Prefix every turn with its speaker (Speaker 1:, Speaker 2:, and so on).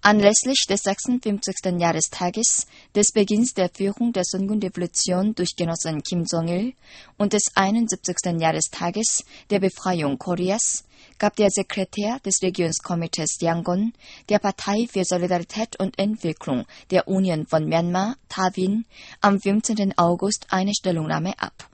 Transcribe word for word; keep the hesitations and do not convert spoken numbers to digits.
Speaker 1: Anlässlich des sechsundfünfzigsten Jahrestages des Beginns der Führung der Sungun-Revolution durch Genossen Kim Jong-il und des einundsiebzigsten Jahrestages der Befreiung Koreas gab der Sekretär des Regionskomitees Yangon der Partei für Solidarität und Entwicklung der Union von Myanmar, Tha Vin, am fünfzehnten August eine Stellungnahme ab.